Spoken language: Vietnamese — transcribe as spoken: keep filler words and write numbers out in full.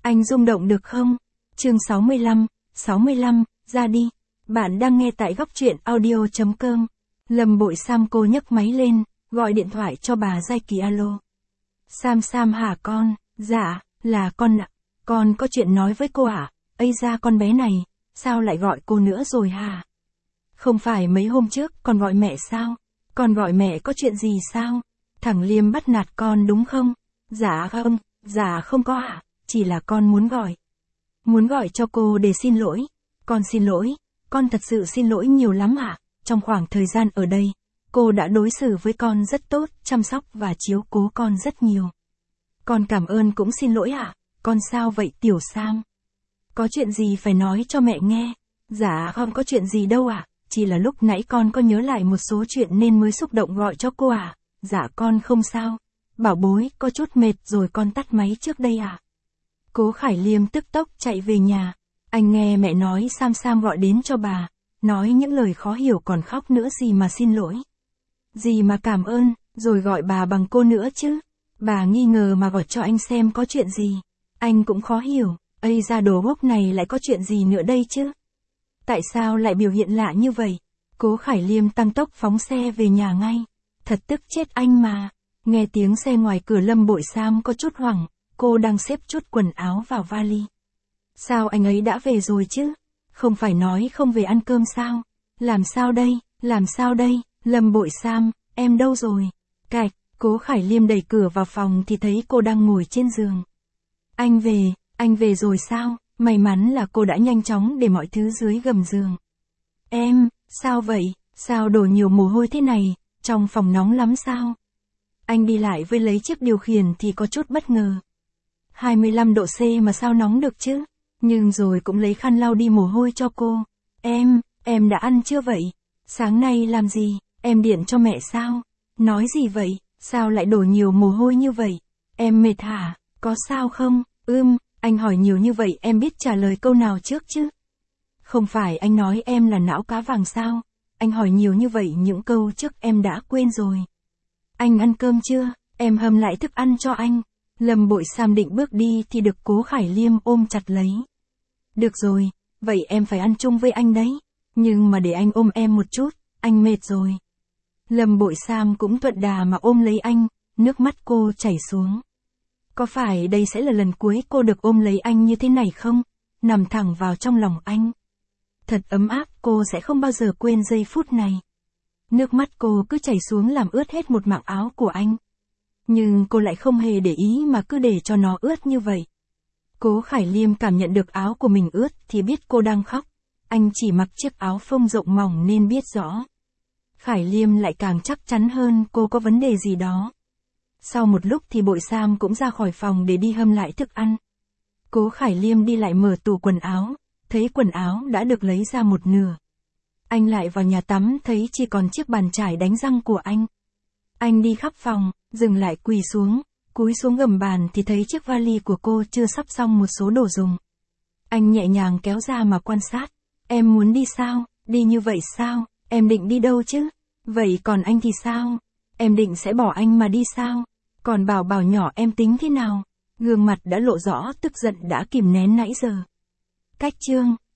Anh rung động được không? Chương sáu mươi lăm, sáu mươi lăm, ra đi. Bạn đang nghe tại góc truyện audio chấm com. Lâm Bội Sam cô nhấc máy lên, gọi điện thoại cho bà Giai Kỳ. Alo. Sam Sam hả con? Dạ, là con ạ. Con có chuyện nói với cô ạ. À? Ây da con bé này, sao lại gọi cô nữa rồi hả? Không phải mấy hôm trước con gọi mẹ sao? Con gọi mẹ có chuyện gì sao? Thằng Liêm bắt nạt con đúng không? Dạ không, dạ không có ạ. À? Chỉ là con muốn gọi. Muốn gọi cho cô để xin lỗi. Con xin lỗi, con thật sự xin lỗi nhiều lắm ạ. À? Trong khoảng thời gian ở đây, cô đã đối xử với con rất tốt, chăm sóc và chiếu cố con rất nhiều. Con cảm ơn cũng xin lỗi ạ. À? Con sao vậy Tiểu Sam? Có chuyện gì phải nói cho mẹ nghe? Dạ không có chuyện gì đâu ạ. À? Chỉ là lúc nãy con có nhớ lại một số chuyện nên mới xúc động gọi cho cô ạ. À? Dạ con không sao. Bảo bối, có chút mệt rồi con tắt máy trước đây ạ. À? Cố Khải Liêm tức tốc chạy về nhà. Anh nghe mẹ nói Sam Sam gọi đến cho bà. Nói những lời khó hiểu còn khóc nữa gì mà xin lỗi. Gì mà cảm ơn, rồi gọi bà bằng cô nữa chứ. Bà nghi ngờ mà gọi cho anh xem có chuyện gì. Anh cũng khó hiểu, ây ra đồ ngốc này lại có chuyện gì nữa đây chứ. Tại sao lại biểu hiện lạ như vậy? Cố Khải Liêm tăng tốc phóng xe về nhà ngay. Thật tức chết anh mà. Nghe tiếng xe ngoài cửa Lâm Bội Sam có chút hoảng. Cô đang xếp chút quần áo vào vali. Sao anh ấy đã về rồi chứ? Không phải nói không về ăn cơm sao? Làm sao đây? Làm sao đây? Lâm Bội Sam, em đâu rồi? Cạch, Cố Khải Liêm đẩy cửa vào phòng thì thấy cô đang ngồi trên giường. Anh về, anh về rồi sao? May mắn là cô đã nhanh chóng để mọi thứ dưới gầm giường. Em, sao vậy? Sao đổ nhiều mồ hôi thế này? Trong phòng nóng lắm sao? Anh đi lại với lấy chiếc điều khiển thì có chút bất ngờ. hai mươi lăm độ C mà sao nóng được chứ? Nhưng rồi cũng lấy khăn lau đi mồ hôi cho cô. Em, em đã ăn chưa vậy? Sáng nay làm gì? Em điện cho mẹ sao? Nói gì vậy? Sao lại đổ nhiều mồ hôi như vậy? Em mệt hả? Có sao không? Ưm, anh hỏi nhiều như vậy em biết trả lời câu nào trước chứ? Không phải anh nói em là não cá vàng sao? Anh hỏi nhiều như vậy những câu trước em đã quên rồi. Anh ăn cơm chưa? Em hâm lại thức ăn cho anh. Lâm Bội Sam định bước đi thì được Cố Khải Liêm ôm chặt lấy. Được rồi, vậy em phải ăn chung với anh đấy. Nhưng mà để anh ôm em một chút, anh mệt rồi. Lâm Bội Sam cũng thuận đà mà ôm lấy anh, nước mắt cô chảy xuống. Có phải đây sẽ là lần cuối cô được ôm lấy anh như thế này không? Nằm thẳng vào trong lòng anh. Thật ấm áp, cô sẽ không bao giờ quên giây phút này. Nước mắt cô cứ chảy xuống làm ướt hết một mảng áo của anh. Nhưng cô lại không hề để ý mà cứ để cho nó ướt như vậy. Cố Khải Liêm cảm nhận được áo của mình ướt thì biết cô đang khóc. Anh chỉ mặc chiếc áo phông rộng mỏng nên biết rõ. Khải Liêm lại càng chắc chắn hơn cô có vấn đề gì đó. Sau một lúc thì Bội Sam cũng ra khỏi phòng để đi hâm lại thức ăn. Cố Khải Liêm đi lại mở tủ quần áo, thấy quần áo đã được lấy ra một nửa. Anh lại vào nhà tắm thấy chỉ còn chiếc bàn chải đánh răng của anh. Anh đi khắp phòng, dừng lại quỳ xuống, cúi xuống gầm bàn thì thấy chiếc vali của cô chưa sắp xong một số đồ dùng. Anh nhẹ nhàng kéo ra mà quan sát. Em muốn đi sao? Đi như vậy sao? Em định đi đâu chứ? Vậy còn anh thì sao? Em định sẽ bỏ anh mà đi sao? Còn Bảo Bảo nhỏ em tính thế nào? Gương mặt đã lộ rõ tức giận đã kìm nén nãy giờ. Cách chương